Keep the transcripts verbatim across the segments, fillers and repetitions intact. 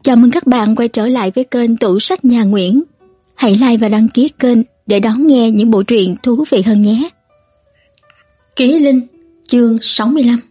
Chào mừng các bạn quay trở lại với kênh Tủ Sách Nhà Nguyễn. Hãy like và đăng ký kênh để đón nghe những bộ truyện thú vị hơn nhé. Ký Linh, chương sáu mươi lăm.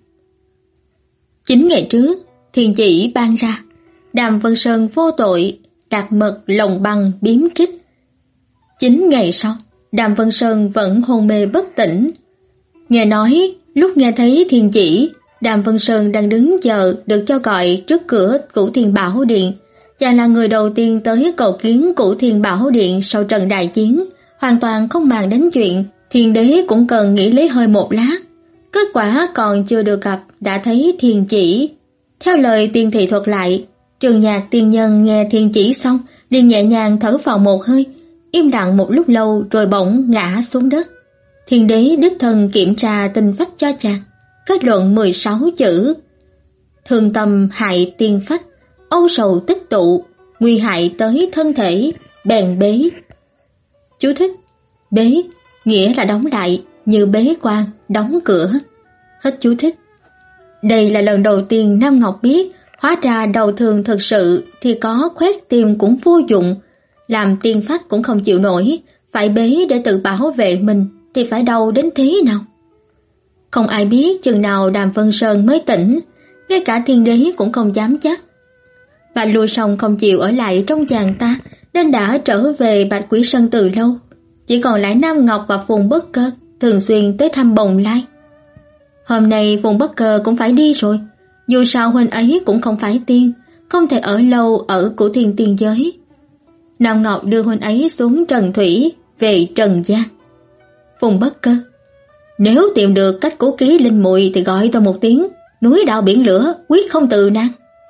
Chín ngày trước, thiền chỉ ban ra, Đàm Vân Sơn vô tội, đạt mật lồng băng biếm trích. Chín ngày sau, Đàm Vân Sơn vẫn hôn mê bất tỉnh. Nghe nói, lúc nghe thấy thiền chỉ, Đàm Vân Sơn đang đứng chờ được cho gọi trước cửa Cửu Thiên Bảo Điện. Chàng là người đầu tiên tới cầu kiến Cửu Thiên Bảo Điện sau trận đại chiến, hoàn toàn không màng đến chuyện Thiên Đế cũng cần nghỉ lấy hơi một lát. Kết quả còn chưa được gặp đã thấy thiền chỉ. Theo lời tiên thị thuật lại, Trường Nhạc tiên nhân nghe thiền chỉ xong liền nhẹ nhàng thở vào một hơi, im lặng một lúc lâu rồi bỗng ngã xuống đất. Thiên Đế đích thân kiểm tra tinh phách cho chàng, kết luận mười sáu chữ: thương tâm hại tiên phách, âu sầu tích tụ, nguy hại tới thân thể, bèn bế. Chú thích: bế nghĩa là đóng lại, như bế quan đóng cửa. Hết chú thích. Đây là lần đầu tiên Nam Ngọc biết hóa ra đầu thương thực sự thì có khoét tim cũng vô dụng, làm tiên phách cũng không chịu nổi, phải bế để tự bảo vệ mình thì phải đau đến thế nào. Không ai biết chừng nào Đàm Vân Sơn mới tỉnh, ngay cả Thiên Đế cũng không dám chắc. Bạch Lưu Song không chịu ở lại trong chàng ta nên đã trở về Bạch Quỷ Sơn từ lâu, chỉ còn lại Nam Ngọc và Phùng Bất Cơ thường xuyên tới thăm Bồng Lai. Hôm nay Phùng Bất Cơ cũng phải đi rồi, dù sao huynh ấy cũng không phải tiên, không thể ở lâu ở Cửu Thiên tiên giới. Nam Ngọc đưa huynh ấy xuống Trần Thủy, về Trần gian. Phùng Bất Cơ: nếu tìm được cách cứu ký Linh muội thì gọi tôi một tiếng, núi đao biển lửa quyết không từ nan.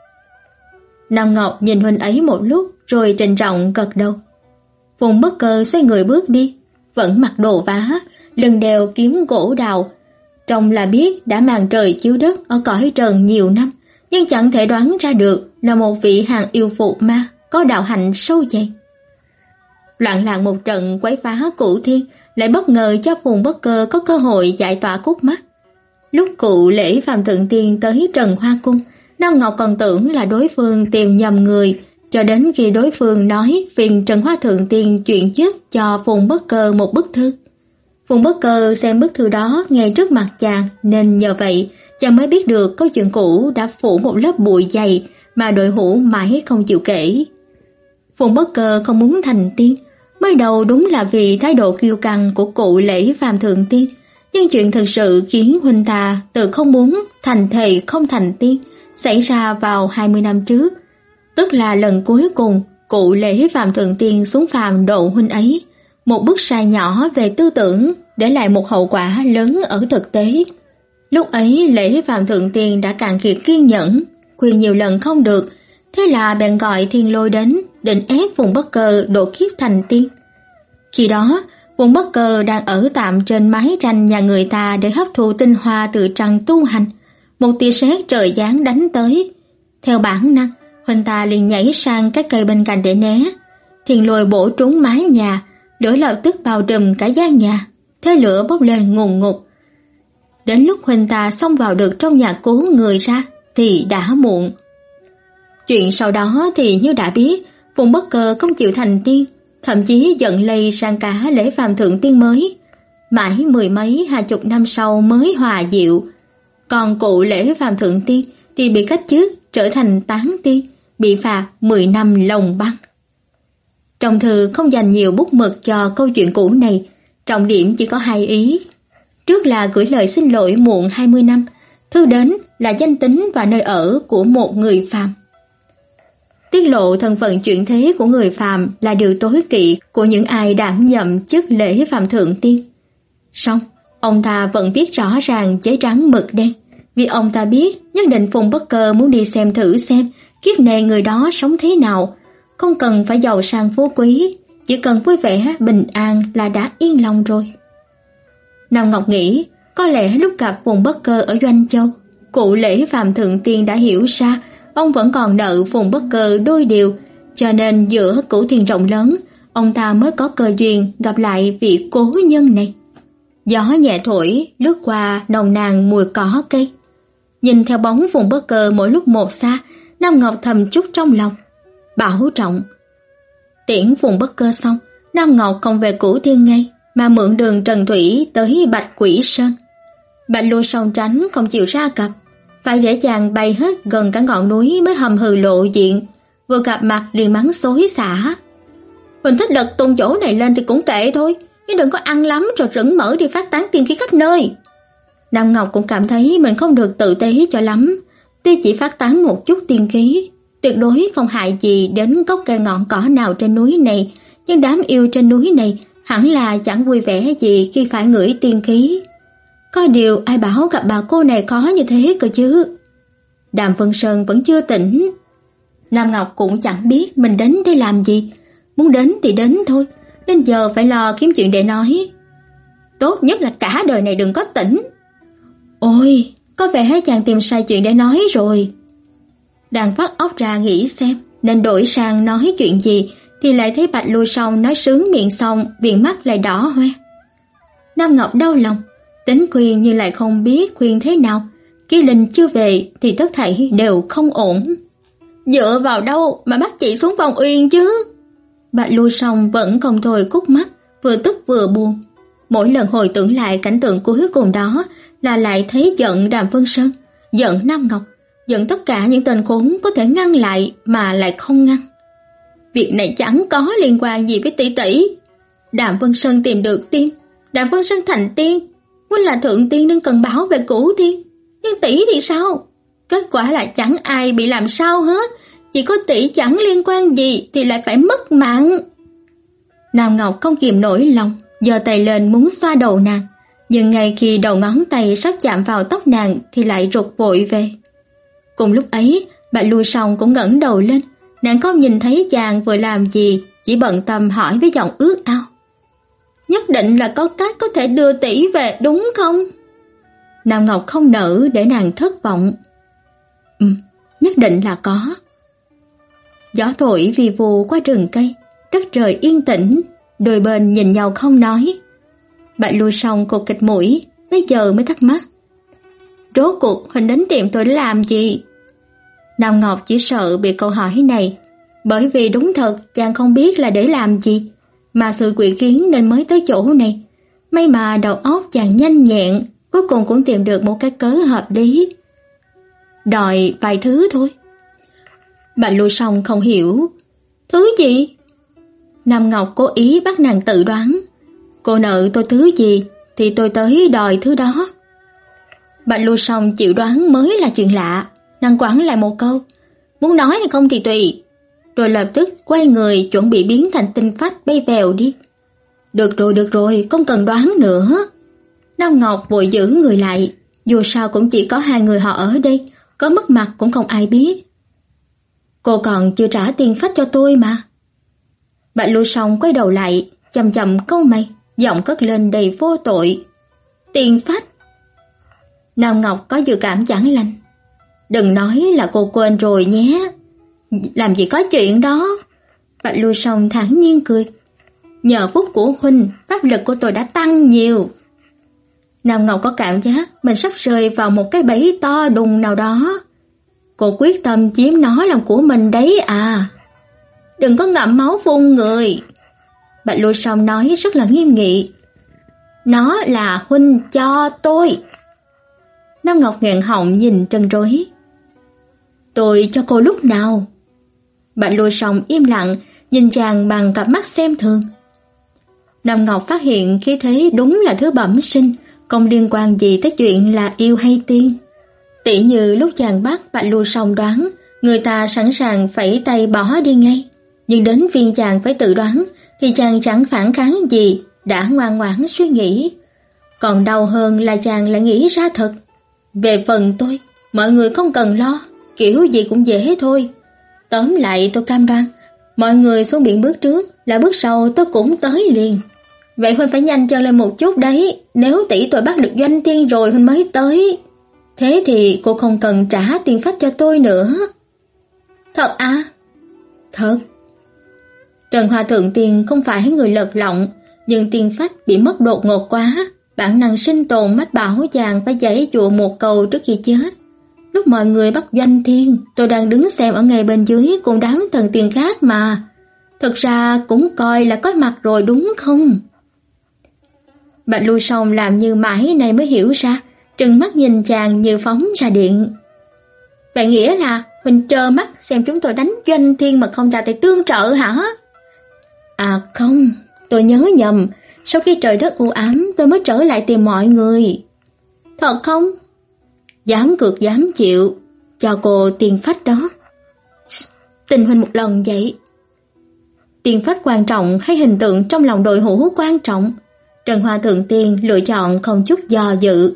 Nam Ngọc nhìn huynh ấy một lúc rồi trịnh trọng gật đầu. Phùng Bất Cơ xoay người bước đi, vẫn mặc đồ vá, lưng đeo kiếm gỗ đào. Trông là biết đã màn trời chiếu đất ở cõi trần nhiều năm, nhưng chẳng thể đoán ra được là một vị hàng yêu phụ ma có đạo hạnh sâu dày. Loạn lạc một trận quấy phá Cửu Thiên lại bất ngờ cho Phùng Bất Cơ có cơ hội giải tỏa khúc mắc. Lúc cụ lễ Phạm Thượng Tiên tới Trần Hoa Cung, Nam Ngọc còn tưởng là đối phương tìm nhầm người, cho đến khi đối phương nói phiền Trần Hoa Thượng Tiên chuyện giúp cho Phùng Bất Cơ một bức thư. Phùng Bất Cơ xem bức thư đó ngay trước mặt chàng, nên nhờ vậy chàng mới biết được câu chuyện cũ đã phủ một lớp bụi dày mà đội hữu mãi không chịu kể. Phùng Bất Cơ không muốn thành tiên, mới đầu đúng là vì thái độ kiêu căng của cụ lễ Phạm Thượng Tiên, nhưng chuyện thực sự khiến huynh ta từ không muốn thành thề không thành tiên xảy ra vào hai mươi năm trước, tức là lần cuối cùng cụ lễ Phạm Thượng Tiên xuống phàm độ huynh ấy. Một bước sai nhỏ về tư tưởng để lại một hậu quả lớn ở thực tế. Lúc ấy lễ Phạm Thượng Tiên đã cạn kiệt kiên nhẫn, khuyên nhiều lần không được, thế là bèn gọi Thiên Lôi đến định ép Phùng Bất Cơ độ kiếp thành tiên. Khi đó Phùng Bất Cơ đang ở tạm trên mái tranh nhà người ta để hấp thụ tinh hoa từ trăng tu hành. Một tia sét trời giáng đánh tới, theo bản năng huynh ta liền nhảy sang các cây bên cạnh để né. Thiên Lôi bổ trúng mái nhà, lửa lập tức bao trùm cả gian nhà, thế lửa bốc lên ngùn ngụt. Đến lúc huynh ta xông vào được trong nhà cứu người ra thì đã muộn. Chuyện sau đó thì như đã biết, Phùng Bất Cơ không chịu thành tiên, thậm chí giận lây sang cả lễ Phạm Thượng Tiên mới. Mãi mười mấy hai chục năm sau mới hòa dịu. Còn cụ lễ Phạm Thượng Tiên thì bị cách chức trở thành tán tiên, bị phạt mười năm lồng băng. Trong thư không dành nhiều bút mực cho câu chuyện cũ này, trọng điểm chỉ có hai ý. Trước là gửi lời xin lỗi muộn hai mươi năm, thư đến là danh tính và nơi ở của một người phàm. Tiết lộ thân phận chuyển thế của người phàm là điều tối kỵ của những ai đảm nhậm chức lễ Phạm Thượng Tiên. Xong, ông ta vẫn viết rõ ràng giấy trắng mực đen, vì ông ta biết nhất định Phùng Bất Cơ muốn đi xem thử xem kiếp này người đó sống thế nào, không cần phải giàu sang phú quý, chỉ cần vui vẻ bình an là đã yên lòng rồi. Nam Ngọc nghĩ có lẽ lúc gặp Phùng Bất Cơ ở Doanh Châu, cụ lễ Phạm Thượng Tiên đã hiểu ra ông vẫn còn nợ Phùng Bất Cơ đôi điều, cho nên giữa Cửu Thiên rộng lớn, ông ta mới có cơ duyên gặp lại vị cố nhân này. Gió nhẹ thổi lướt qua nồng nàn mùi cỏ cây. Nhìn theo bóng Phùng Bất Cơ mỗi lúc một xa, Nam Ngọc thầm trút trong lòng, bảo trọng. Tiễn Phùng Bất Cơ xong, Nam Ngọc không về Cửu Thiên ngay, mà mượn đường Trần Thủy tới Bạch Quỷ Sơn. Bạch Lưu Song tránh không chịu ra cặp, phải để chàng bay hết gần cả ngọn núi mới hầm hừ lộ diện, vừa gặp mặt liền mắng xối xả. Mình thích lật tung chỗ này lên thì cũng kệ thôi, nhưng đừng có ăn lắm rồi rửng mỡ đi phát tán tiên khí khắp nơi. Nam Ngọc cũng cảm thấy mình không được tự tế cho lắm, tuy chỉ phát tán một chút tiên khí, tuyệt đối không hại gì đến gốc cây ngọn cỏ nào trên núi này, nhưng đám yêu trên núi này hẳn là chẳng vui vẻ gì khi phải ngửi tiên khí. Có điều ai bảo gặp bà cô này khó như thế cơ chứ. Đàm Vân Sơn vẫn chưa tỉnh. Nam Ngọc cũng chẳng biết mình đến đây làm gì, muốn đến thì đến thôi, đến giờ phải lo kiếm chuyện để nói. Tốt nhất là cả đời này đừng có tỉnh. Ôi, có vẻ chàng tìm sai chuyện để nói rồi. Đang vắt óc ra nghĩ xem nên đổi sang nói chuyện gì, thì lại thấy Bạch Lưu Song nói sướng miệng xong, viền mắt lại đỏ hoe. Nam Ngọc đau lòng, tính khuyên nhưng lại không biết khuyên thế nào. Kỳ Linh chưa về thì tất thảy đều không ổn. Dựa vào đâu mà bắt chị xuống Phong Uyên chứ? Bạch Lưu Song vẫn không thôi cút mắt, vừa tức vừa buồn. Mỗi lần hồi tưởng lại cảnh tượng cuối cùng đó là lại thấy giận Đàm Vân Sơn, giận Nam Ngọc, giận tất cả những tên khốn có thể ngăn lại mà lại không ngăn. Việc này chẳng có liên quan gì với tỷ tỷ. Đàm Vân Sơn tìm được tiên, Đàm Vân Sơn thành tiên, muốn là thượng tiên nên cần bảo vệ Cửu Thiên. Nhưng tỷ thì sao? Kết quả là chẳng ai bị làm sao hết, chỉ có tỷ chẳng liên quan gì thì lại phải mất mạng. Nam Ngọc không kìm nổi lòng, giơ tay lên muốn xoa đầu nàng, nhưng ngay khi đầu ngón tay sắp chạm vào tóc nàng thì lại rụt vội về. Cùng lúc ấy, Bạch Lưu Song cũng ngẩng đầu lên, nàng không nhìn thấy chàng vừa làm gì, chỉ bận tâm hỏi với giọng ước ao. Nhất định là có cách có thể đưa tỷ về đúng không? Nam Ngọc không nỡ để nàng thất vọng. Ừ, nhất định là có. Gió thổi vi vu qua rừng cây, đất trời yên tĩnh, đôi bên nhìn nhau không nói. Bạch Lưu Song cột kịch mũi, bây giờ mới thắc mắc. Rốt cuộc Huynh đến tìm tôi để làm gì? Nam Ngọc chỉ sợ bị câu hỏi này, bởi vì đúng thật chàng không biết là để làm gì, mà sự quỷ kiến nên mới tới chỗ này. May mà đầu óc chàng nhanh nhẹn, cuối cùng cũng tìm được một cái cớ hợp lý. Đòi vài thứ thôi. Bạch Lưu Song không hiểu. Thứ gì? Nam Ngọc cố ý bắt nàng tự đoán. Cô nợ tôi thứ gì thì tôi tới đòi thứ đó. Bạch Lưu Song chịu đoán mới là chuyện lạ, nàng quẳng lại một câu, muốn nói hay không thì tùy, rồi lập tức quay người chuẩn bị biến thành tinh phách bay vèo đi. Được rồi, được rồi, không cần đoán nữa. Nam Ngọc vội giữ người lại, dù sao cũng chỉ có hai người họ ở đây, có mất mặt cũng không ai biết. Cô còn chưa trả tiền phách cho tôi mà. Bạch Lưu Song quay đầu lại, chầm chầm câu mày, giọng cất lên đầy vô tội. Tiền phách? Nam Ngọc có dự cảm chẳng lành. Đừng nói là cô quên rồi nhé. Làm gì có chuyện đó. Bạch Lưu Song thản nhiên cười. Nhờ phúc của Huynh, pháp lực của tôi đã tăng nhiều. Nam Ngọc có cảm giác mình sắp rơi vào một cái bẫy to đùng nào đó. Cô quyết tâm chiếm nó làm của mình đấy à. Đừng có ngậm máu phun người. Bạch Lưu Song nói rất là nghiêm nghị. Nó là Huynh cho tôi. Nam Ngọc nghẹn họng nhìn trân rối. Tôi cho cô lúc nào? Bạch Lưu Song im lặng, nhìn chàng bằng cặp mắt xem thường. Nam Ngọc phát hiện khí thế đúng là thứ bẩm sinh, không liên quan gì tới chuyện là yêu hay tiên. Tỉ như lúc chàng bắt Bạch Lưu Song đoán, người ta sẵn sàng phẩy tay bỏ đi ngay. Nhưng đến phiên chàng phải tự đoán, thì chàng chẳng phản kháng gì, đã ngoan ngoãn suy nghĩ. Còn đau hơn là chàng lại nghĩ ra thật. Về phần tôi, mọi người không cần lo, kiểu gì cũng dễ thôi. Tóm lại tôi cam đoan, mọi người xuống biển bước trước, là bước sau tôi cũng tới liền. Vậy Huynh phải nhanh chân lên một chút đấy, nếu tỷ tôi bắt được doanh tiên rồi Huynh mới tới. Thế thì cô không cần trả tiền phách cho tôi nữa. Thật à? Thật. Trần Hoa Thượng Tiên không phải người lật lọng, nhưng tiền phách bị mất đột ngột quá, bản năng sinh tồn mách bảo chàng phải giãy giụa một câu trước khi chết. lúc mọi người bắt Doanh Thiên, tôi đang đứng xem ở ngay bên dưới cùng đám thần tiên khác mà. Thực ra cũng coi là có mặt rồi đúng không? Bạch Lưu Song làm như mãi này mới hiểu ra, trừng mắt nhìn chàng như phóng ra điện. Bạn nghĩa là Huỳnh trơ mắt xem chúng tôi đánh Doanh Thiên mà không ra tay tương trợ hả? À không, tôi nhớ nhầm, sau khi trời đất u ám tôi mới trở lại tìm mọi người. Thật không? Dám cược dám chịu, cho cô tiền phách đó. Tình huynh một lần vậy. Tiền phách quan trọng hay hình tượng trong lòng đội hữu quan trọng? Trần Hoa Thượng Tiên lựa chọn không chút do dự.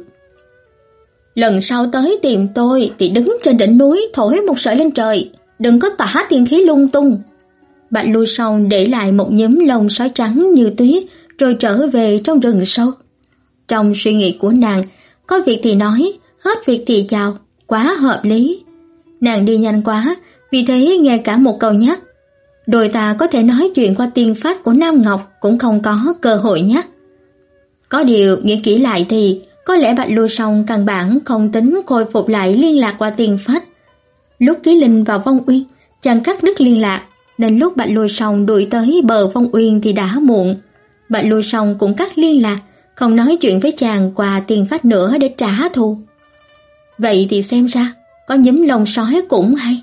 Lần sau tới tìm tôi thì đứng trên đỉnh núi thổi một sợi lên trời, đừng có tỏa tiên khí lung tung. Bạch Lưu Song để lại một nhúm lông sói trắng như tuyết rồi trở về trong rừng sâu. Trong suy nghĩ của nàng, có việc thì nói, hết việc thì chào, quá hợp lý. Nàng đi nhanh quá, vì thế nghe cả một câu nhắc. Đôi ta có thể nói chuyện qua tiên pháp của Nam Ngọc cũng không có cơ hội nhắc. Có điều nghĩ kỹ lại thì có lẽ Bạch Lưu Song căn bản không tính khôi phục lại liên lạc qua tiên pháp. Lúc Ký Linh vào Vong Uyên, chàng cắt đứt liên lạc, nên lúc Bạch Lưu Song đuổi tới bờ Vong Uyên thì đã muộn. Bạch Lưu Song cũng cắt liên lạc, không nói chuyện với chàng qua tiên pháp nữa để trả thù. Vậy thì xem ra có nhúm lông sói cũng hay.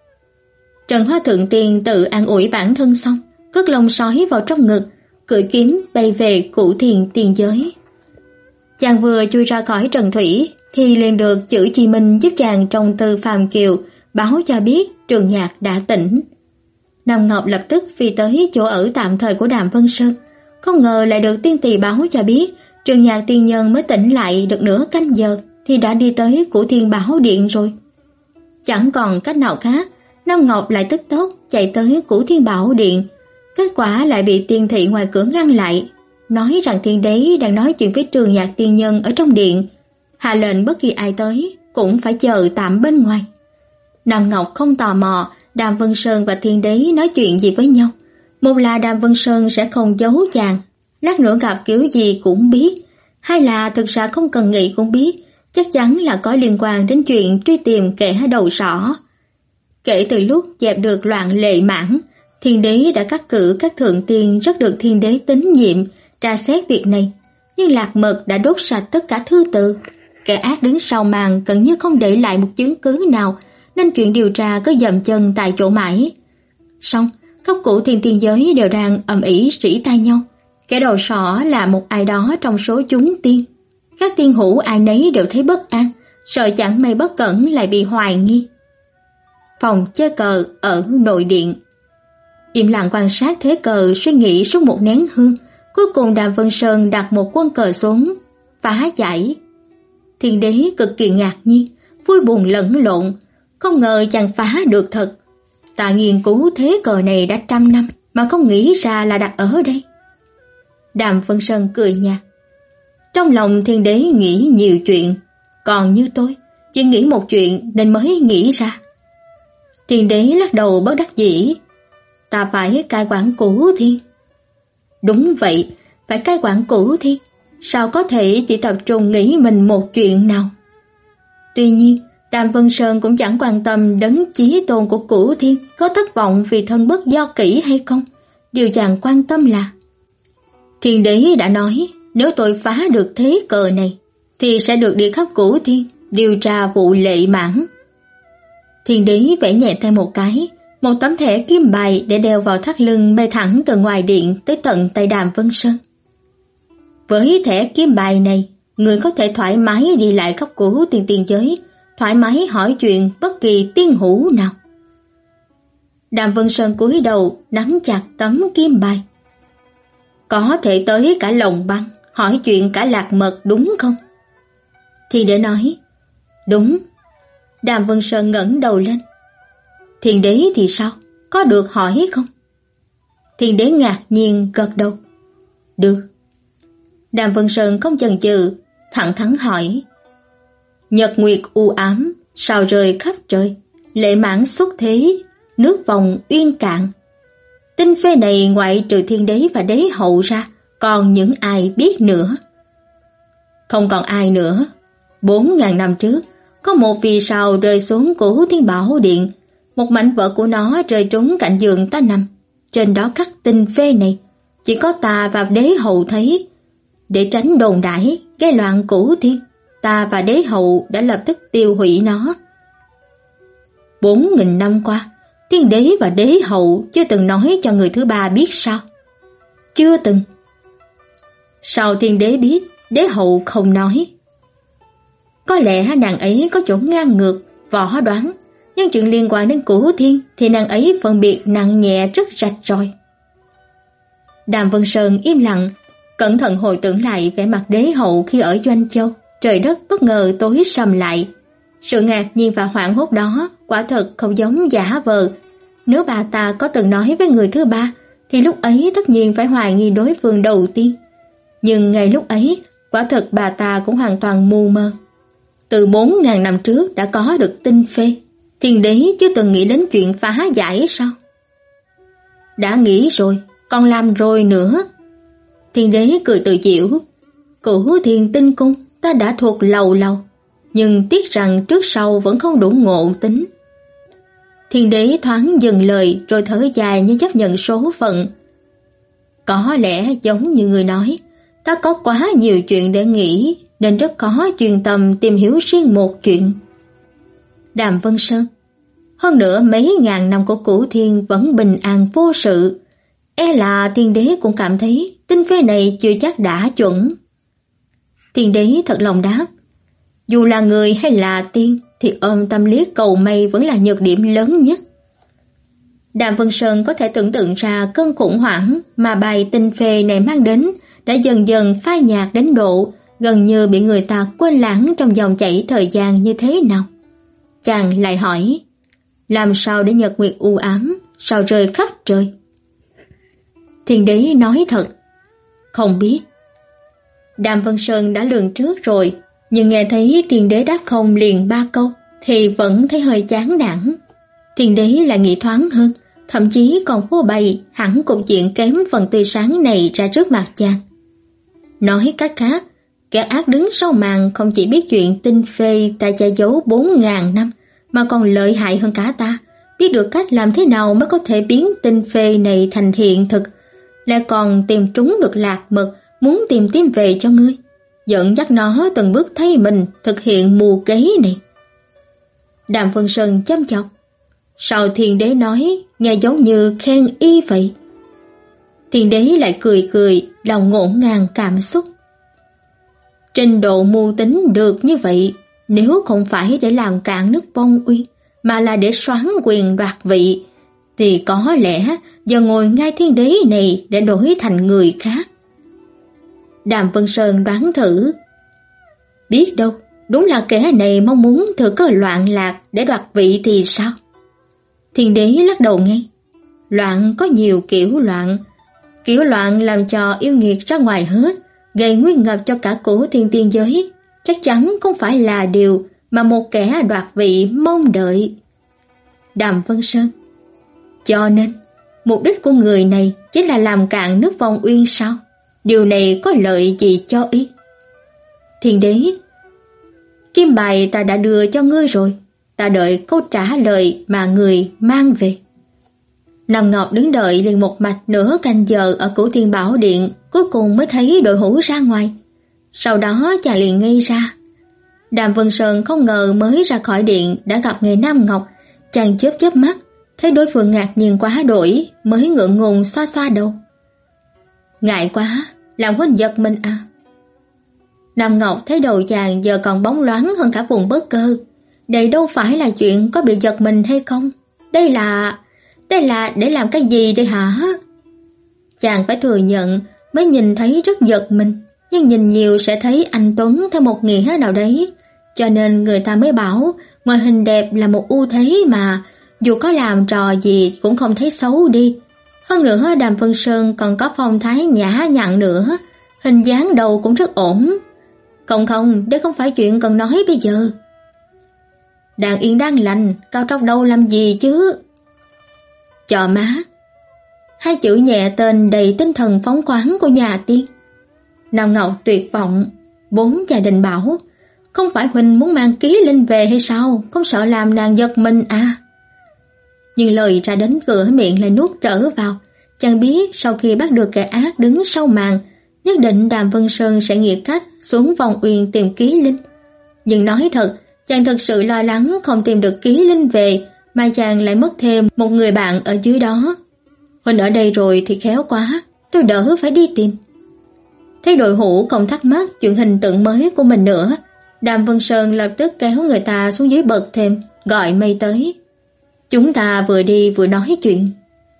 Trần Hoa Thượng Tiên tự an ủi bản thân xong, cất lông sói vào trong ngực, cưỡi kiếm bay về Cửu Thiền tiên giới. Chàng vừa chui ra khỏi Trần Thủy thì liền được Chữ Chi Minh giúp chàng trong Tư Phàm Kiều báo cho biết Trường Nhạc đã tỉnh. Nam Ngọc lập tức phi tới chỗ ở tạm thời của Đàm Vân Sơn, không ngờ lại được tiên tỳ báo cho biết Trường Nhạc tiên nhân mới tỉnh lại được nửa canh giờ thì đã đi tới Cửu Thiên Bảo Điện rồi. Chẳng còn cách nào khác, Nam Ngọc lại tức tốc chạy tới Cửu Thiên Bảo Điện. Kết quả lại bị tiên thị ngoài cửa ngăn lại, nói rằng tiên đế đang nói chuyện với Trường Nhạc tiên nhân ở trong điện, hạ lệnh bất kỳ ai tới cũng phải chờ tạm bên ngoài. Nam Ngọc không tò mò Đàm Vân Sơn và tiên đế nói chuyện gì với nhau. Một là Đàm Vân Sơn sẽ không giấu chàng, lát nữa gặp kiểu gì cũng biết, hay là thực ra không cần nghĩ cũng biết, chắc chắn là có liên quan đến chuyện truy tìm kẻ đầu sỏ. Kể từ lúc dẹp được loạn Lệ Mãn, thiên đế đã cắt cử các thượng tiên rất được thiên đế tín nhiệm tra xét việc này, nhưng Lạc Mật đã đốt sạch tất cả thư từ. Kẻ ác đứng sau màn gần như không để lại một chứng cứ nào, nên chuyện điều tra cứ dậm chân tại chỗ mãi. Xong, khắp Cửu Thiên tiên giới đều đang ầm ĩ rỉ tai nhau. Kẻ đầu sỏ là một ai đó trong số chúng tiên. Các tiên hữu ai nấy đều thấy bất an, sợ chẳng may bất cẩn lại bị hoài nghi. Phòng chơi cờ ở nội điện. Im lặng quan sát thế cờ, suy nghĩ suốt một nén hương, cuối cùng Đàm Vân Sơn đặt một quân cờ xuống, phá giải. Thiên đế cực kỳ ngạc nhiên, vui buồn lẫn lộn, không ngờ chàng phá được thật. Ta nghiên cứu thế cờ này đã trăm năm mà không nghĩ ra là đặt ở đây. Đàm Vân Sơn cười nhạt. Trong lòng thiên đế nghĩ nhiều chuyện, còn như tôi chỉ nghĩ một chuyện nên mới nghĩ ra. Thiên đế lắc đầu bất đắc dĩ. Ta phải cai quản Cửu Thiên. Đúng vậy, phải cai quản Cửu Thiên, sao có thể chỉ tập trung nghĩ mình một chuyện nào. Tuy nhiên, Đàm Vân Sơn cũng chẳng quan tâm đấng chí tôn của Cửu Thiên có thất vọng vì thân bất do kỷ hay không. Điều chàng quan tâm là thiên đế đã nói nếu tôi phá được thế cờ này thì sẽ được đi khắp Cửu Thiên điều tra vụ Lệ Mãn. Thiên đế vẽ nhẹ tay một cái, một tấm thẻ kim bài để đeo vào thắt lưng bay thẳng từ ngoài điện tới tận tay Đàm Vân Sơn. Với thẻ kim bài này, người có thể thoải mái đi lại khắp Cửu Thiên tiên giới, thoải mái hỏi chuyện bất kỳ tiên hữu nào. Đàm Vân Sơn cúi đầu nắm chặt tấm kim bài. Có thể tới cả Lồng Băng, hỏi chuyện cả Lạc Mật đúng không? Thì để nói, đúng. Đàm Vân Sơn ngẩng đầu lên. Thiên đế thì sao? Có được hỏi không? Thiên đế ngạc nhiên gật đầu. Được. Đàm Vân Sơn không chần chừ, thẳng thắn hỏi. Nhật nguyệt u ám, sao rơi khắp trời, Lệ Mãn xuất thế, nước vòng uyên cạn. Tinh phê này ngoại trừ thiên đế và đế hậu ra, còn những ai biết nữa? Không còn ai nữa. Bốn ngàn năm trước, có một vì sao rơi xuống Cửu Thiên Bảo Điện, một mảnh vỡ của nó rơi trúng cạnh giường ta nằm. Trên đó khắc tinh phê này, chỉ có ta và đế hậu thấy. Để tránh đồn đãi gây loạn Cửu Thiên, ta và đế hậu đã lập tức tiêu hủy nó. Bốn nghìn năm qua, thiên đế và đế hậu chưa từng nói cho người thứ ba biết sao? Chưa từng. Sao thiên đế biết, đế hậu không nói? Có lẽ nàng ấy có chỗ ngang ngược, võ đoán, nhưng chuyện liên quan đến Cửu Thiên thì nàng ấy phân biệt nặng nhẹ rất rạch ròi. Đàm Vân Sơn im lặng, cẩn thận hồi tưởng lại vẻ mặt đế hậu khi ở Doanh Châu. Trời đất bất ngờ tối sầm lại. Sự ngạc nhiên và hoảng hốt đó quả thật không giống giả vờ. Nếu bà ta có từng nói với người thứ ba thì lúc ấy tất nhiên phải hoài nghi đối phương đầu tiên. Nhưng ngay lúc ấy, quả thật bà ta cũng hoàn toàn mù mờ. Từ bốn ngàn năm trước đã có được tinh phê, thiên đế chưa từng nghĩ đến chuyện phá giải sao? Đã nghĩ rồi, còn làm rồi nữa. Thiên đế cười tự giễu. Cửu Thiên Tinh Cung ta đã thuộc lầu lầu, nhưng tiếc rằng trước sau vẫn không đủ ngộ tính. Thiên đế thoáng dừng lời rồi thở dài như chấp nhận số phận. Có lẽ giống như người nói, ta có quá nhiều chuyện để nghĩ nên rất có chuyên tâm tìm hiểu riêng một chuyện. Đàm Vân Sơn, hơn nữa mấy ngàn năm của Cửu Thiên vẫn bình an vô sự. E là thiên đế cũng cảm thấy tinh phê này chưa chắc đã chuẩn. Thiên đế thật lòng đáp, dù là người hay là tiên thì ôm tâm lý cầu may vẫn là nhược điểm lớn nhất. Đàm Vân Sơn có thể tưởng tượng ra cơn khủng hoảng mà bài tinh phê này mang đến đã dần dần phai nhạt đến độ gần như bị người ta quên lãng trong dòng chảy thời gian như thế nào. Chàng lại hỏi, làm sao để nhật nguyệt u ám, sao rơi khắp trời? Thiên đế nói thật, không biết. Đàm Vân Sơn đã lường trước rồi, nhưng nghe thấy thiên đế đáp không liền ba câu thì vẫn thấy hơi chán nản. Thiên đế lại nghĩ thoáng hơn, thậm chí còn phô bày hẳn cục diện kém phần tươi sáng này ra trước mặt chàng. Nói cách khác, kẻ ác đứng sau màn không chỉ biết chuyện tinh phê ta che giấu bốn ngàn năm, mà còn lợi hại hơn cả ta, biết được cách làm thế nào mới có thể biến tinh phê này thành hiện thực, lại còn tìm trúng được lạc mật, muốn tìm tìm về cho ngươi, dẫn dắt nó từng bước thay mình thực hiện mưu kế này. Đàm Vân Sơn châm chọc, sao thiên đế nói nghe giống như khen y vậy? Thiên đế lại cười cười, lòng ngổn ngang cảm xúc. Trình độ mưu tính được như vậy, nếu không phải để làm cạn nước Phong Uyên, mà là để soán quyền đoạt vị, thì có lẽ giờ ngồi ngay thiên đế này để đổi thành người khác. Đàm Vân Sơn đoán thử. Biết đâu, đúng là kẻ này mong muốn thừa cơ loạn lạc để đoạt vị thì sao? Thiên đế lắc đầu ngay. Loạn có nhiều kiểu loạn. Kiểu loạn làm cho yêu nghiệt ra ngoài hết, gây nguy ngập cho cả Cửu Thiên tiên giới, chắc chắn không phải là điều mà một kẻ đoạt vị mong đợi. Đàm Vân Sơn, cho nên mục đích của người này chính là làm cạn nước Phong Uyên sao? Điều này có lợi gì cho y? Thiên đế, kim bài ta đã đưa cho ngươi rồi, ta đợi câu trả lời mà người mang về. Nam Ngọc đứng đợi liền một mạch nửa canh giờ ở Cửu Thiên Bảo Điện, cuối cùng mới thấy đội hữu ra ngoài. Sau đó chàng liền ngây ra. Đàm Vân Sơn không ngờ mới ra khỏi điện đã gặp người Nam Ngọc, chàng chớp chớp mắt, thấy đối phương ngạc nhiên quá đổi, mới ngượng ngùng xoa xoa đầu. Ngại quá, làm huynh giật mình à? Nam Ngọc thấy đầu chàng giờ còn bóng loáng hơn cả vùng bớt cơ. Đây đâu phải là chuyện có bị giật mình hay không. Đây là... Đây là để làm cái gì đây hả? Chàng phải thừa nhận mới nhìn thấy rất giật mình, nhưng nhìn nhiều sẽ thấy anh Tuấn theo một nghĩa nào đấy. Cho nên người ta mới bảo ngoại hình đẹp là một ưu thế mà, dù có làm trò gì cũng không thấy xấu đi. Hơn nữa Đàm Vân Sơn còn có phong thái nhã nhặn nữa, hình dáng đầu cũng rất ổn. Không không, đây không phải chuyện cần nói bây giờ. Đang yên đang lành, cao tróc đâu làm gì chứ? Chọ má. Hai chữ nhẹ tên đầy tinh thần phóng khoáng của nhà tiên. Nam Ngọc tuyệt vọng, bốn gia đình bảo, Không phải huynh muốn mang Ký Linh về hay sao? Không sợ làm nàng giật mình à? Nhưng lời ra đến cửa miệng lại nuốt trở vào. Chàng biết sau khi bắt được kẻ ác đứng sau màn, nhất định Đàm Vân Sơn sẽ nghĩ cách xuống vòng uyên tìm Ký Linh. Nhưng nói thật, chàng thực sự lo lắng không tìm được Ký Linh về, mà chàng lại mất thêm một người bạn ở dưới đó. Huynh ở đây rồi thì khéo quá, tôi đỡ phải đi tìm. Thấy đội hữu không thắc mắc chuyện hình tượng mới của mình nữa, Đàm Vân Sơn lập tức kéo người ta xuống dưới bậc thềm, gọi Mây tới. Chúng ta vừa đi vừa nói chuyện.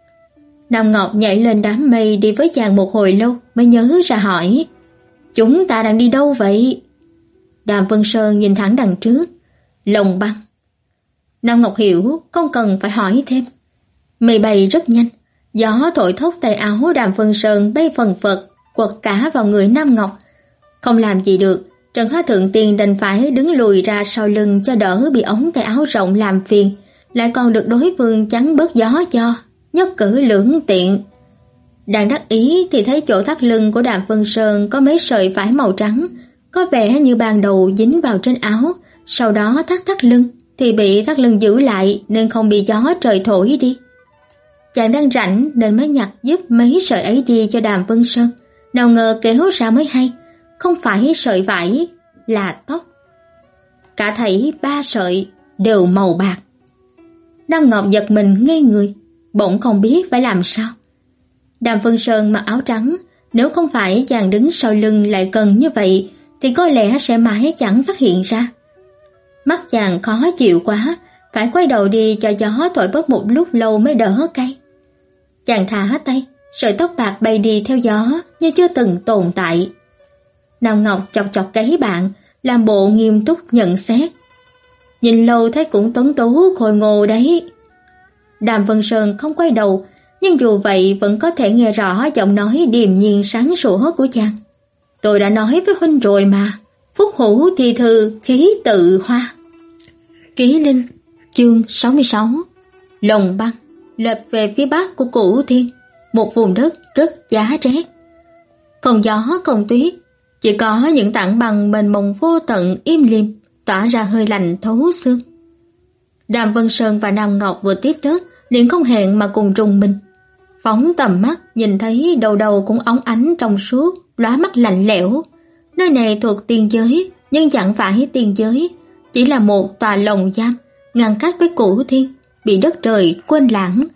Nam Ngọc nhảy lên đám mây đi với chàng một hồi lâu mới nhớ ra hỏi: Chúng ta đang đi đâu vậy? Đàm Vân Sơn nhìn thẳng đằng trước. Lồng băng. Nam Ngọc hiểu, không cần phải hỏi thêm. Mây bay rất nhanh, gió thổi thốc tay áo Đàm Vân Sơn bay phần phật, quật cả vào người Nam Ngọc. Không làm gì được, Trần Hóa Thượng Tiên đành phải đứng lùi ra sau lưng cho đỡ bị ống tay áo rộng làm phiền, lại còn được đối phương chắn bớt gió cho, nhất cử lưỡng tiện. Đang đắc ý thì thấy chỗ thắt lưng của Đàm Vân Sơn có mấy sợi vải màu trắng, có vẻ như ban đầu dính vào trên áo, sau đó thắt thắt lưng thì bị thắt lưng giữ lại nên không bị gió trời thổi đi. Chàng đang rảnh nên mới nhặt giúp mấy sợi ấy đi cho Đàm Vân Sơn, nào ngờ kéo ra mới hay, không phải sợi vải, là tóc. Cả thảy ba sợi đều màu bạc. Nam Ngọc giật mình ngây người, bỗng không biết phải làm sao. Đàm Vân Sơn mặc áo trắng, nếu không phải chàng đứng sau lưng lại gần như vậy thì có lẽ sẽ mãi chẳng phát hiện ra. Mắt chàng khó chịu quá, phải quay đầu đi cho gió thổi bớt một lúc lâu mới đỡ cay. Chàng thả tay, sợi tóc bạc bay đi theo gió như chưa từng tồn tại. Nam Ngọc chọc chọc gáy bạn, làm bộ nghiêm túc nhận xét. Nhìn lâu thấy cũng tuấn tú khôi ngô đấy. Đàm Vân Sơn không quay đầu, nhưng dù vậy vẫn có thể nghe rõ giọng nói điềm nhiên sáng sủa của chàng. Tôi đã nói với huynh rồi mà, phúc hữu thì thư khí tự hoa. Ký Linh, chương sáu mươi sáu. Lồng băng, lệch về phía bắc của Cửu Thiên, một vùng đất rất giá rét. Không gió không tuyết, chỉ có những tảng băng mênh mông vô tận im lìm, tỏa ra hơi lạnh thấu xương. Đàm Vân Sơn và Nam Ngọc vừa tiếp đất liền không hẹn mà cùng rùng mình. Phóng tầm mắt nhìn thấy đầu đầu cũng óng ánh trong suốt, lóa mắt lạnh lẽo. Nơi này thuộc tiên giới, nhưng chẳng phải tiên giới, chỉ là một tòa lồng giam ngăn cách với Cửu Thiên, bị đất trời quên lãng.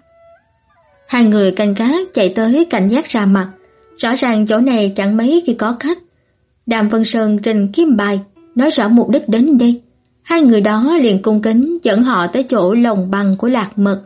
Hai người canh gác chạy tới cảnh giác ra mặt, rõ ràng chỗ này chẳng mấy khi có khách. Đàm Vân Sơn trình kim bài, nói rõ mục đích đến đây. Hai người đó liền cung kính dẫn họ tới chỗ lồng băng của Lạc Mật.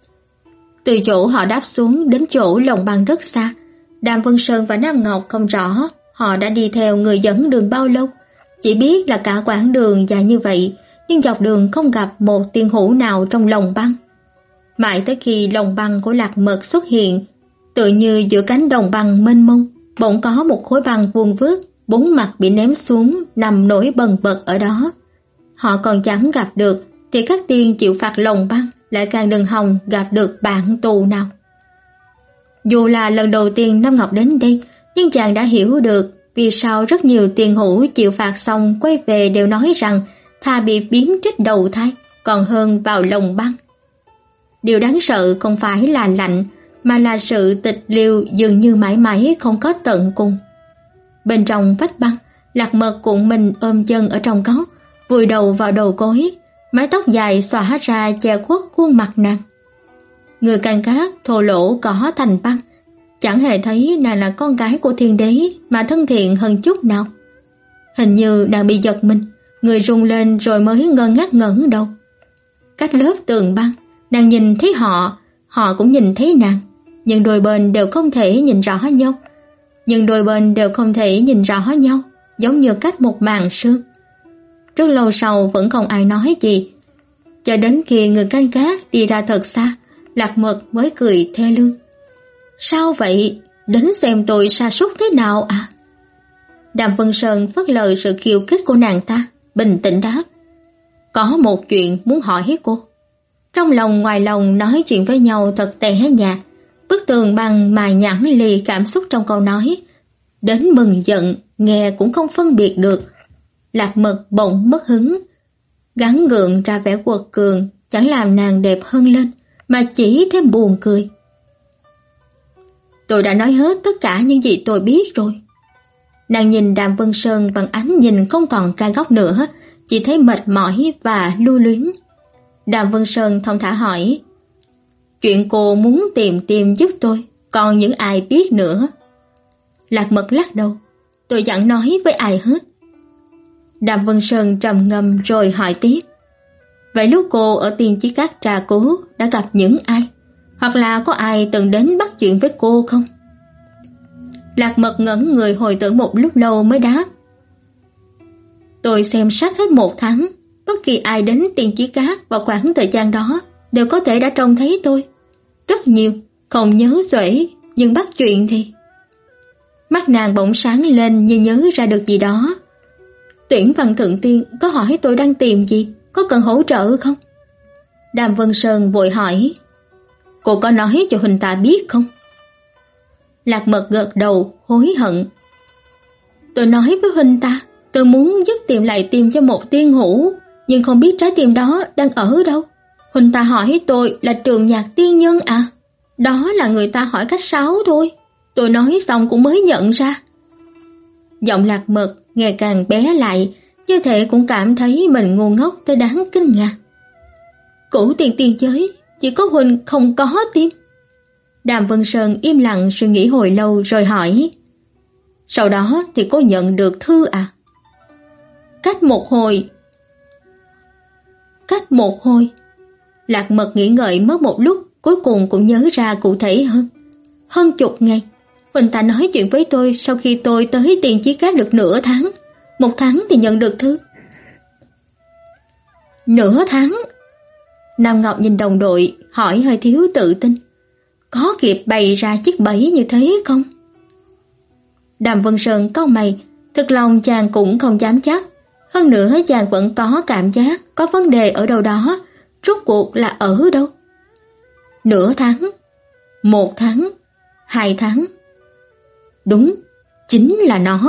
Từ chỗ họ đáp xuống đến chỗ lồng băng rất xa. Đàm Vân Sơn và Nam Ngọc không rõ họ đã đi theo người dẫn đường bao lâu, chỉ biết là cả quãng đường dài như vậy, nhưng dọc đường không gặp một tiên hữu nào trong lồng băng. Mãi tới khi lồng băng của Lạc Mật xuất hiện, tựa như giữa cánh đồng băng mênh mông, bỗng có một khối băng vuông vức, bốn mặt bị ném xuống, nằm nổi bần bật ở đó. Họ còn chẳng gặp được, thì các tiên chịu phạt lồng băng lại càng đừng hòng gặp được bạn tù nào. Dù là lần đầu tiên Nam Ngọc đến đây, nhưng chàng đã hiểu được vì sao rất nhiều tiền hữu chịu phạt xong quay về đều nói rằng thà bị biến trích đầu thai còn hơn vào lồng băng. Điều đáng sợ không phải là lạnh, mà là sự tịch liêu dường như mãi mãi không có tận cùng. Bên trong vách băng, Lạc Mật cuộn mình ôm chân ở trong góc, vùi đầu vào đầu gối, mái tóc dài xõa ra che khuất khuôn mặt nàng. Người canh gác thô lỗ cỏ thành băng, chẳng hề thấy nàng là con gái của thiên đế mà thân thiện hơn chút nào. Hình như nàng bị giật mình, người rung lên rồi mới ngơ ngác ngẩng đầu. Cách lớp tường băng, nàng nhìn thấy họ, họ cũng nhìn thấy nàng, nhưng đôi bên đều không thể nhìn rõ nhau. Nhưng đôi bên đều không thể nhìn rõ nhau, giống như cách một màn sương. Rất lâu sau vẫn không ai nói gì, cho đến khi người canh gác đi ra thật xa, Lạc Mật mới cười thê lương. Sao vậy? Đến xem tôi sa sút thế nào à? Đàm Vân Sơn phớt lờ sự khiêu khích của nàng ta, bình tĩnh đáp. Có một chuyện muốn hỏi cô. Trong lòng ngoài lòng nói chuyện với nhau thật tẻ nhạt, bức tường băng mài nhẵn lì cảm xúc trong câu nói, đến mừng giận nghe cũng không phân biệt được. Lạc Mật bỗng mất hứng, gắng gượng ra vẻ quật cường, chẳng làm nàng đẹp hơn lên, mà chỉ thêm buồn cười. Tôi đã nói hết tất cả những gì tôi biết rồi. Nàng nhìn Đàm Vân Sơn bằng ánh nhìn không còn cay góc nữa, chỉ thấy mệt mỏi và lưu luyến. Đàm Vân Sơn thong thả hỏi, chuyện cô muốn tìm tìm giúp tôi, còn những ai biết nữa? Lạc Mật lắc đầu, tôi chẳng nói với ai hết. Đàm Vân Sơn trầm ngâm rồi hỏi tiếp, vậy lúc cô ở Tiên Chí Các tra cứu đã gặp những ai? Hoặc là có ai từng đến bắt chuyện với cô không? Lạc Mật ngẩn người hồi tưởng một lúc lâu mới đáp, tôi xem sách hết một tháng, bất kỳ ai đến Tiên Chí Các vào khoảng thời gian đó đều có thể đã trông thấy tôi. Rất nhiều, không nhớ xuể, nhưng bắt chuyện thì... Mắt nàng bỗng sáng lên như nhớ ra được gì đó. Tuyển Văn Thượng Tiên có hỏi tôi đang tìm gì, có cần hỗ trợ không? Đàm Vân Sơn vội hỏi, cô có nói cho huynh ta biết không? Lạc Mật gật đầu hối hận. Tôi nói với huynh ta, tôi muốn giúp tìm lại tim cho một tiên hữu, nhưng không biết trái tim đó đang ở đâu. Huynh ta hỏi tôi là Trường Nhạc tiên nhân à? Đó là người ta hỏi cách sáo thôi. Tôi nói xong cũng mới nhận ra. Giọng Lạc Mật ngày càng bé lại, như thể cũng cảm thấy mình ngu ngốc tới đáng kinh ngạc. Cửu tiền tiên giới, chỉ có huynh không có tim. Đàm Vân Sơn im lặng suy nghĩ hồi lâu rồi hỏi, sau đó thì cô nhận được thư à? Cách một hồi. Cách một hồi. Lạc Mật nghĩ ngợi mất một lúc, cuối cùng cũng nhớ ra cụ thể hơn. Hơn chục ngày. Huynh ta nói chuyện với tôi sau khi tôi tới Tiên Chí Các được nửa tháng. Một tháng thì nhận được thư. Nửa tháng? Nam Ngọc nhìn đồng đội, hỏi hơi thiếu tự tin. Có kịp bày ra chiếc bẫy như thế không? Đàm Vân Sơn cau mày, thực lòng chàng cũng không dám chắc. Hơn nữa chàng vẫn có cảm giác có vấn đề ở đâu đó, rốt cuộc là ở đâu? Nửa tháng, một tháng, hai tháng. Đúng, chính là nó.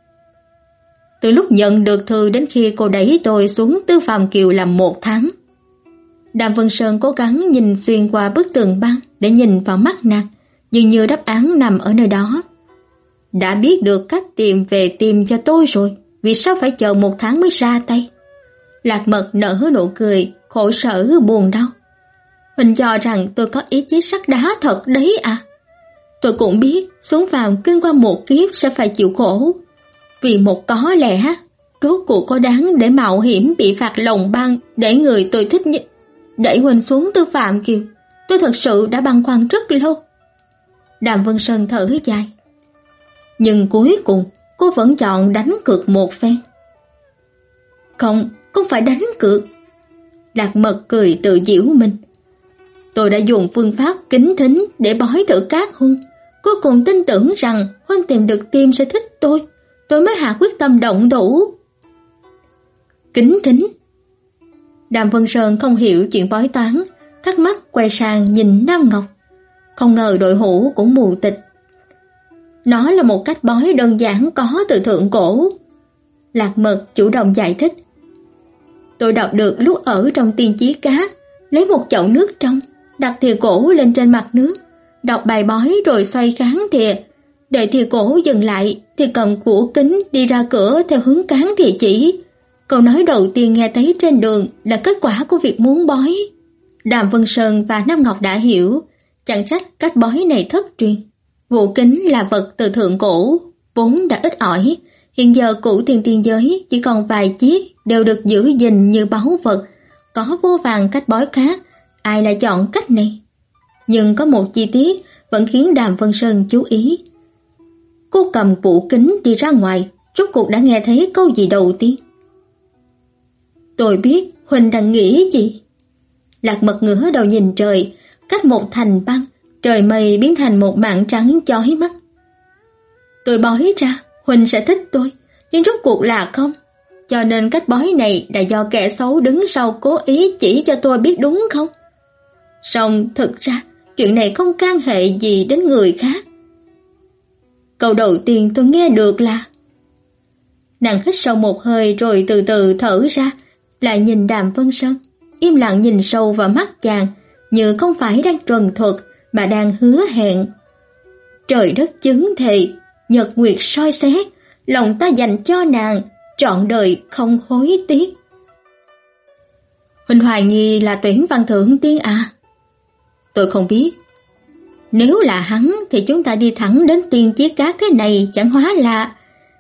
Từ lúc nhận được thư đến khi cô đẩy tôi xuống Tư Phàm Kiều là một tháng. Đàm Vân Sơn cố gắng nhìn xuyên qua bức tường băng để nhìn vào mắt nàng, dường như đáp án nằm ở nơi đó. Đã biết được cách tìm về tìm cho tôi rồi, vì sao phải chờ một tháng mới ra tay? Lạc Mật nở nụ cười, khổ sở buồn đau. Huynh cho rằng tôi có ý chí sắt đá thật đấy à? Tôi cũng biết xuống phàm kinh qua một kiếp sẽ phải chịu khổ. Vì một có lẽ, rốt cuộc có đáng để mạo hiểm bị phạt lồng băng để người tôi thích nhất đẩy huynh xuống Tư Phàm Kiều. Tôi thật sự đã băn khoăn rất lâu. Đàm Vân Sơn thở dài. Nhưng cuối cùng cô vẫn chọn đánh cược một phen. Không, không phải đánh cược. Lạc Mật cười tự giễu mình. Tôi đã dùng phương pháp kính thính để bói thử các huynh. Cuối cùng tin tưởng rằng huynh tìm được tim sẽ thích tôi. Tôi mới hạ quyết tâm động thủ. Kính thính. Đàm Vân Sơn không hiểu chuyện bói toán, thắc mắc quay sang nhìn Nam Ngọc. Không ngờ đội hữu cũng mù tịch. Nó là một cách bói đơn giản có từ thượng cổ. Lạc Mật chủ động giải thích. Tôi đọc được lúc ở trong Tiên Chí Các, lấy một chậu nước trong, đặt thìa cổ lên trên mặt nước, đọc bài bói rồi xoay cán thìa. Đợi thìa cổ dừng lại thì cầm của kính đi ra cửa theo hướng cán thìa chỉ. Câu nói đầu tiên nghe thấy trên đường là kết quả của việc muốn bói. Đàm Vân Sơn và Nam Ngọc đã hiểu, chẳng trách cách bói này thất truyền. Vụ kính là vật từ thượng cổ, vốn đã ít ỏi. Hiện giờ Cửu Thiên Tiên giới chỉ còn vài chiếc đều được giữ gìn như báu vật. Có vô vàn cách bói khác, ai lại chọn cách này? Nhưng có một chi tiết vẫn khiến Đàm Vân Sơn chú ý. Cô cầm vũ kính đi ra ngoài, rốt cuộc đã nghe thấy câu gì đầu tiên? Tôi biết huynh đang nghĩ gì. Lạc Mật ngửa đầu nhìn trời, cách một thành băng, trời mây biến thành một mảng trắng chói mắt. Tôi bói ra huynh sẽ thích tôi, nhưng rốt cuộc là không. Cho nên cách bói này là do kẻ xấu đứng sau cố ý chỉ cho tôi biết đúng không? Song thực ra chuyện này không can hệ gì đến người khác. Câu đầu tiên tôi nghe được là Nàng hít sâu một hơi rồi từ từ thở ra, lại nhìn Đàm Vân Sơn, im lặng nhìn sâu vào mắt chàng, như không phải đang trần thuật mà đang hứa hẹn. Trời đất chứng thề, nhật nguyệt soi xét, lòng ta dành cho nàng, trọn đời không hối tiếc. Huynh hoài nghi là Tuyển Văn Thượng Tiên à? Tôi không biết. Nếu là hắn thì chúng ta đi thẳng đến Tiên Chiết Cát thế này chẳng hóa là...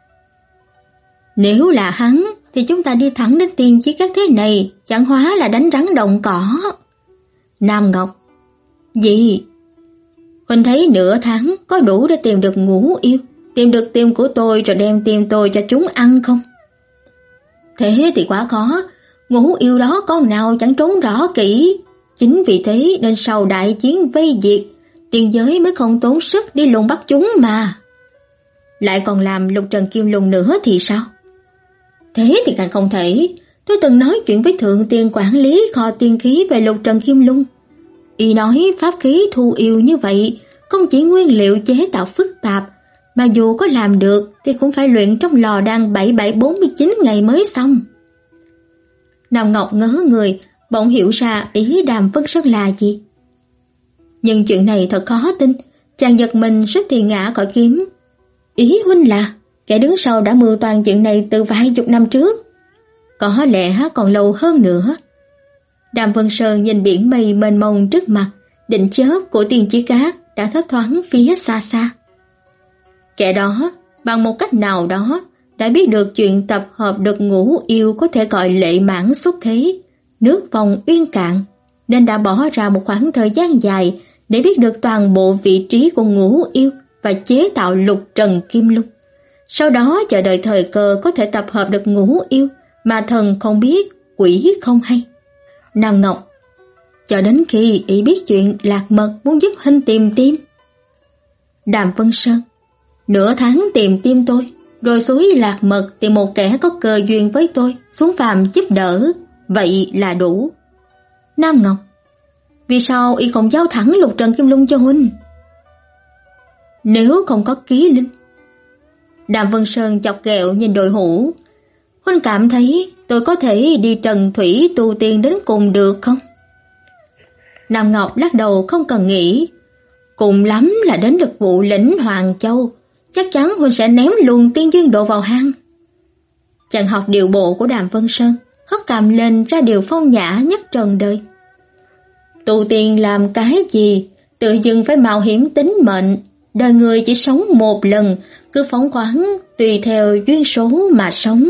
Nếu là hắn thì chúng ta đi thẳng đến Tiên Chiết Cát thế này chẳng hóa là đánh rắn động cỏ. Nam Ngọc. Gì? Huynh thấy nửa tháng có đủ để tìm được Ngũ Yêu, tìm được tim của tôi rồi đem tim tôi cho chúng ăn không? Thế thì quá khó, Ngũ Yêu đó con nào chẳng trốn rõ kỹ. Chính vì thế nên sau đại chiến vây diệt, tiên giới mới không tốn sức đi lùng bắt chúng mà. Lại còn làm Lục Trần Kim Lung nữa thì sao? Thế thì càng không thể. Tôi từng nói chuyện với Thượng Tiên quản lý kho tiên khí về Lục Trần Kim Lung. Y nói pháp khí thu yêu như vậy không chỉ nguyên liệu chế tạo phức tạp, mà dù có làm được thì cũng phải luyện trong lò đan bảy bảy bốn mươi chín ngày mới xong. Nam Ngọc ngớ người, bỗng hiểu ra ý Đàm Vân Sơn là gì. Nhưng chuyện này thật khó tin, chàng giật mình suýt thì ngã khỏi kiếm. Ý huynh là kẻ đứng sau đã mưu toàn chuyện này từ vài chục năm trước, có lẽ còn lâu hơn nữa. Đàm Vân Sơn nhìn biển mây mênh mông trước mặt, đỉnh chớp của Tiên Chiết Cát đã thấp thoáng phía xa xa. Kẻ đó bằng một cách nào đó đã biết được chuyện tập hợp được Ngũ Yêu có thể gọi lệ mãn xuất thế, nước vòng uyên cạn, nên đã bỏ ra một khoảng thời gian dài để biết được toàn bộ vị trí của Ngũ Yêu và chế tạo Lục Trần Kim Lung. Sau đó chờ đợi thời cơ có thể tập hợp được Ngũ Yêu mà thần không biết, quỷ không hay. Nam Ngọc, cho đến khi ý biết chuyện Lạc Mật muốn giúp huynh tìm tim. Đàm Vân Sơn, nửa tháng tìm tim tôi, rồi suối Lạc Mật tìm một kẻ có cơ duyên với tôi xuống phàm giúp đỡ, vậy là đủ. Nam Ngọc, vì sao y không giao thẳng Lục Trần Kim Lung cho huynh? Nếu không có Ký Linh. Đàm Vân Sơn chọc ghẹo nhìn đội hữu. Huynh cảm thấy tôi có thể đi trần thủy tu tiên đến cùng được không? Nam Ngọc lắc đầu không cần nghĩ. Cùng lắm là đến được vụ lĩnh Hoàng Châu, chắc chắn huynh sẽ ném luôn tiên duyên độ vào hang. Chàng học điều bộ của Đàm Vân Sơn, hất cằm lên ra điều phong nhã nhất trần đời. Tu tiên làm cái gì, tự dưng phải mạo hiểm tính mệnh. Đời người chỉ sống một lần, cứ phóng khoáng tùy theo duyên số mà sống.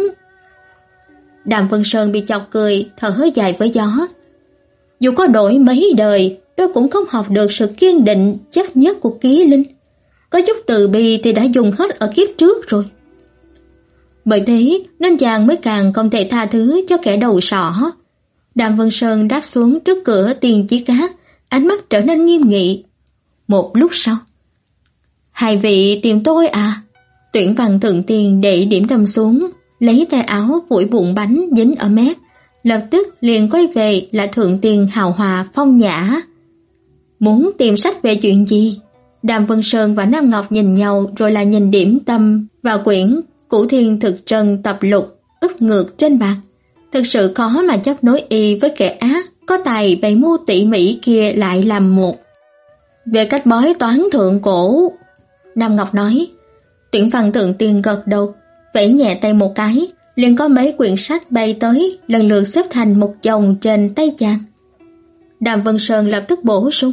Đàm Vân Sơn bị chọc cười, thở dài với gió. Dù có đổi mấy đời, tôi cũng không học được sự kiên định chấp nhất của Ký Linh. Có chút từ bi thì đã dùng hết ở kiếp trước rồi. Bởi thế nên chàng mới càng không thể tha thứ cho kẻ đầu sỏ. Đàm Vân Sơn đáp xuống trước cửa Tiên Chiết Cát, ánh mắt trở nên nghiêm nghị. Một lúc sau, hai vị tìm tôi à? Tuyển Văn Thượng Tiên để điểm tâm xuống, lấy tay áo phủi bụng bánh dính ở mép, lập tức liền quay về là Thượng Tiên hào hòa phong nhã. Muốn tìm sách về chuyện gì? Đàm Vân Sơn và Nam Ngọc nhìn nhau rồi là nhìn điểm tâm và quyển Cửu Thiên Thực Trân tập lục úp ngược trên bàn. Thực sự khó mà chấp nối y với kẻ ác có tài bày mưu tỉ mỉ kia lại làm một. Về cách bói toán thượng cổ, Nam Ngọc nói. Tuyển Văn Thượng Tiên gật đầu, vẫy nhẹ tay một cái, liền có mấy quyển sách bay tới, lần lượt xếp thành một chồng trên tay chàng. Đàm Vân Sơn lập tức bổ sung.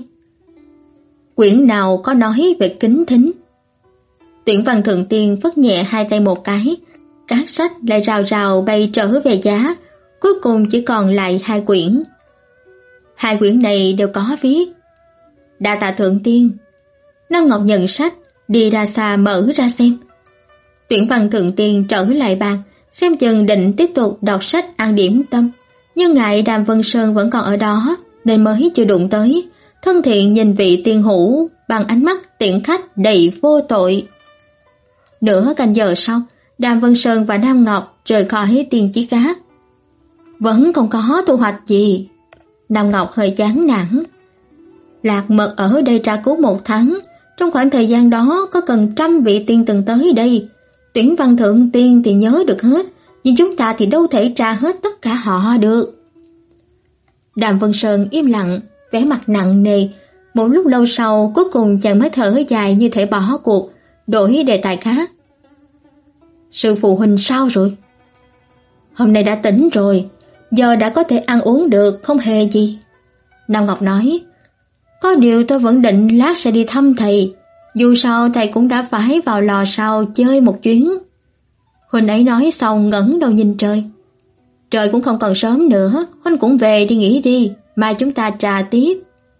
Quyển nào có nói về kính thính? Tuyển Văn Thượng Tiên phất nhẹ hai tay một cái, các sách lại rào rào bay trở về giá, cuối cùng chỉ còn lại hai quyển. Hai quyển này đều có viết. Đa tạ Thượng Tiên. Nam Ngọc nhận sách, đi ra xa mở ra xem. Tuyển Văn Thượng Tiên trở lại bàn, xem chừng định tiếp tục đọc sách ăn điểm tâm, nhưng ngại Đàm Vân Sơn vẫn còn ở đó nên mới chưa đụng tới, thân thiện nhìn vị tiên hữu bằng ánh mắt tiễn khách đầy vô tội. Nửa canh giờ sau, Đàm Vân Sơn và Nam Ngọc rời khỏi Tiên Chiết Cát. Vẫn không có thu hoạch gì. Nam Ngọc hơi chán nản. Lạc Mật ở đây tra cứu một tháng, trong khoảng thời gian đó có cần trăm vị tiên từng tới đây, Tuyển Văn Thượng Tiên thì nhớ được hết, nhưng chúng ta thì đâu thể tra hết tất cả họ được. Đàm Vân Sơn im lặng, vẻ mặt nặng nề. Một lúc lâu sau, cuối cùng chàng mới thở dài như thể bỏ cuộc, đổi đề tài khác. Sư phụ huynh sao rồi? Hôm nay đã tỉnh rồi, giờ đã có thể ăn uống được, không hề gì. Nam Ngọc nói, có điều tôi vẫn định lát sẽ đi thăm thầy, dù sao thầy cũng đã phải vào lò sau chơi một chuyến. Huynh ấy nói xong ngẩng đầu nhìn trời. Trời cũng không còn sớm nữa, huynh cũng về đi nghỉ đi, mai chúng ta trà tiếp.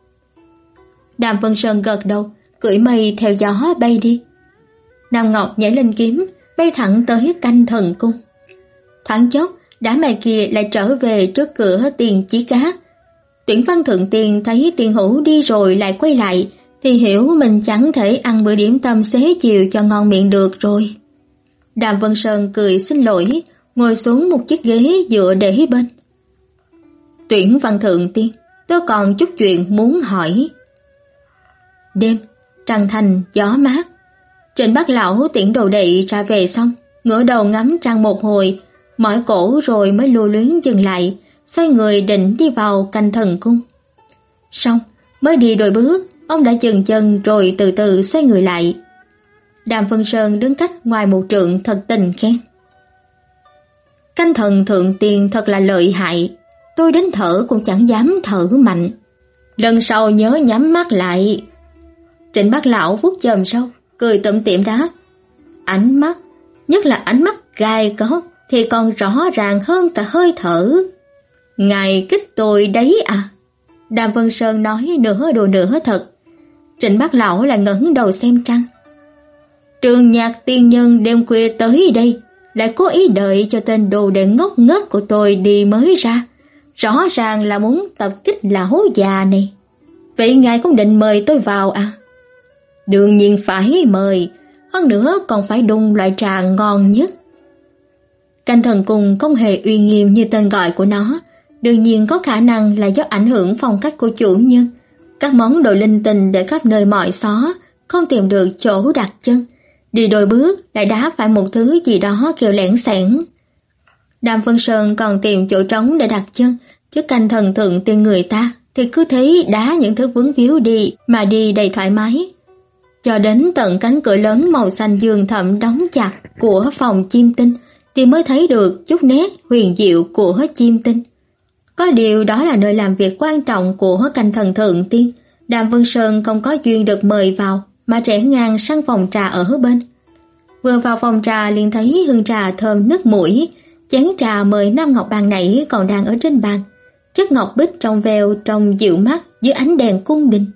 Đàm Vân Sơn gật đầu, cưỡi mây theo gió bay đi. Nam Ngọc nhảy lên kiếm, bay thẳng tới Canh Thần Cung. Thoáng chốc, đám mày kia lại trở về trước cửa Tiền Chí Cát. Tuyển Văn Thượng Tiên thấy Tiền Hữu đi rồi lại quay lại, thì hiểu mình chẳng thể ăn bữa điểm tâm xế chiều cho ngon miệng được rồi. Đàm Vân Sơn cười xin lỗi, ngồi xuống một chiếc ghế dựa để bên. Tuyển Văn Thượng Tiên, tôi còn chút chuyện muốn hỏi. Đêm, trăng thanh, gió mát. Trịnh Bác Lão tiễn đồ đệ ra về xong, ngửa đầu ngắm trăng một hồi, mỏi cổ rồi mới lưu luyến dừng lại, xoay người định đi vào Canh Thần Cung. Xong, mới đi đôi bước, ông đã dừng chân rồi từ từ xoay người lại. Đàm Vân Sơn đứng cách ngoài một trượng thật tình khen. Canh Thần Thượng Tiên thật là lợi hại, tôi đến thở cũng chẳng dám thở mạnh. Lần sau nhớ nhắm mắt lại. Trịnh Bác Lão vuốt chòm râu, cười tủm tỉm đáp. Ánh mắt, nhất là ánh mắt gai góc thì còn rõ ràng hơn cả hơi thở. Ngài kích tôi đấy à? Đàm Vân Sơn nói nửa đùa nửa thật. Trịnh Bác Lão lại ngẩng đầu xem trăng. Trường Nhạc tiên nhân đêm khuya tới đây, lại cố ý đợi cho tên đồ đệ ngốc nghếch của tôi đi mới ra. Rõ ràng là muốn tập kích lão già này. Vậy ngài cũng định mời tôi vào à? Đương nhiên phải mời, hơn nữa còn phải đun loại trà ngon nhất. Canh Thần Cung không hề uy nghiêm như tên gọi của nó, đương nhiên có khả năng là do ảnh hưởng phong cách của chủ nhân. Các món đồ linh tinh để khắp nơi mọi xó, không tìm được chỗ đặt chân. Đi đôi bước lại đá phải một thứ gì đó kêu lẻn xẻn. Đàm Vân Sơn còn tìm chỗ trống để đặt chân, chứ Canh Thần Thượng Tiên người ta thì cứ thấy đá những thứ vướng víu đi mà đi đầy thoải mái. Cho đến tận cánh cửa lớn màu xanh dương thẫm đóng chặt của phòng chim tinh thì mới thấy được chút nét huyền diệu của chim tinh. Có điều đó là nơi làm việc quan trọng của Canh Thần Thượng Tiên. Đàm Vân Sơn không có duyên được mời vào, mà rẽ ngang sang phòng trà ở bên. Vừa vào phòng trà liền thấy hương trà thơm nức mũi, chén trà mời Nam Ngọc ban nãy còn đang ở trên bàn. Chất ngọc bích trong veo trông dịu mắt dưới ánh đèn cung đình.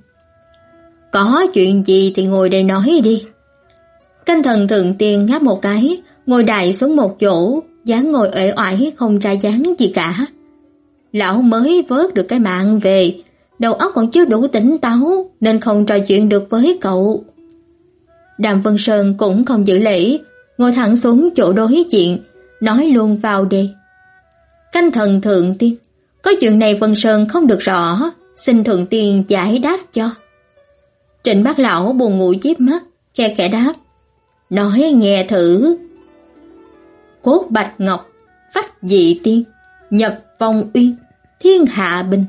Có chuyện gì thì ngồi đây nói đi. Canh Thần Thượng Tiên ngáp một cái, ngồi đại xuống một chỗ, dáng ngồi uể oải không ra dáng gì cả. Lão mới vớt được cái mạng về, đầu óc còn chưa đủ tỉnh táo nên không trò chuyện được với cậu. Đàm Vân Sơn cũng không giữ lễ, ngồi thẳng xuống chỗ đối diện, nói luôn vào đề. Canh Thần Thượng Tiên, có chuyện này Vân Sơn không được rõ, xin Thượng Tiên giải đáp cho. Trịnh Bác Lão buồn ngủ díp mắt, khe khẽ đáp. Nói nghe thử. Cốt bạch ngọc, phách dị tiên, nhập vong uyên, thiên hạ bình.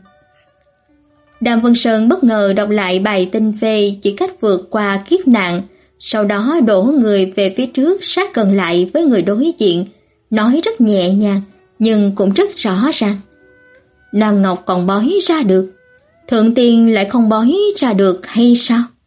Đàm Vân Sơn bất ngờ đọc lại bài tinh phê chỉ cách vượt qua kiếp nạn, sau đó đổ người về phía trước sát gần lại với người đối diện, nói rất nhẹ nhàng nhưng cũng rất rõ ràng. Nam Ngọc còn bói ra được, Thượng Tiên lại không bói ra được hay sao?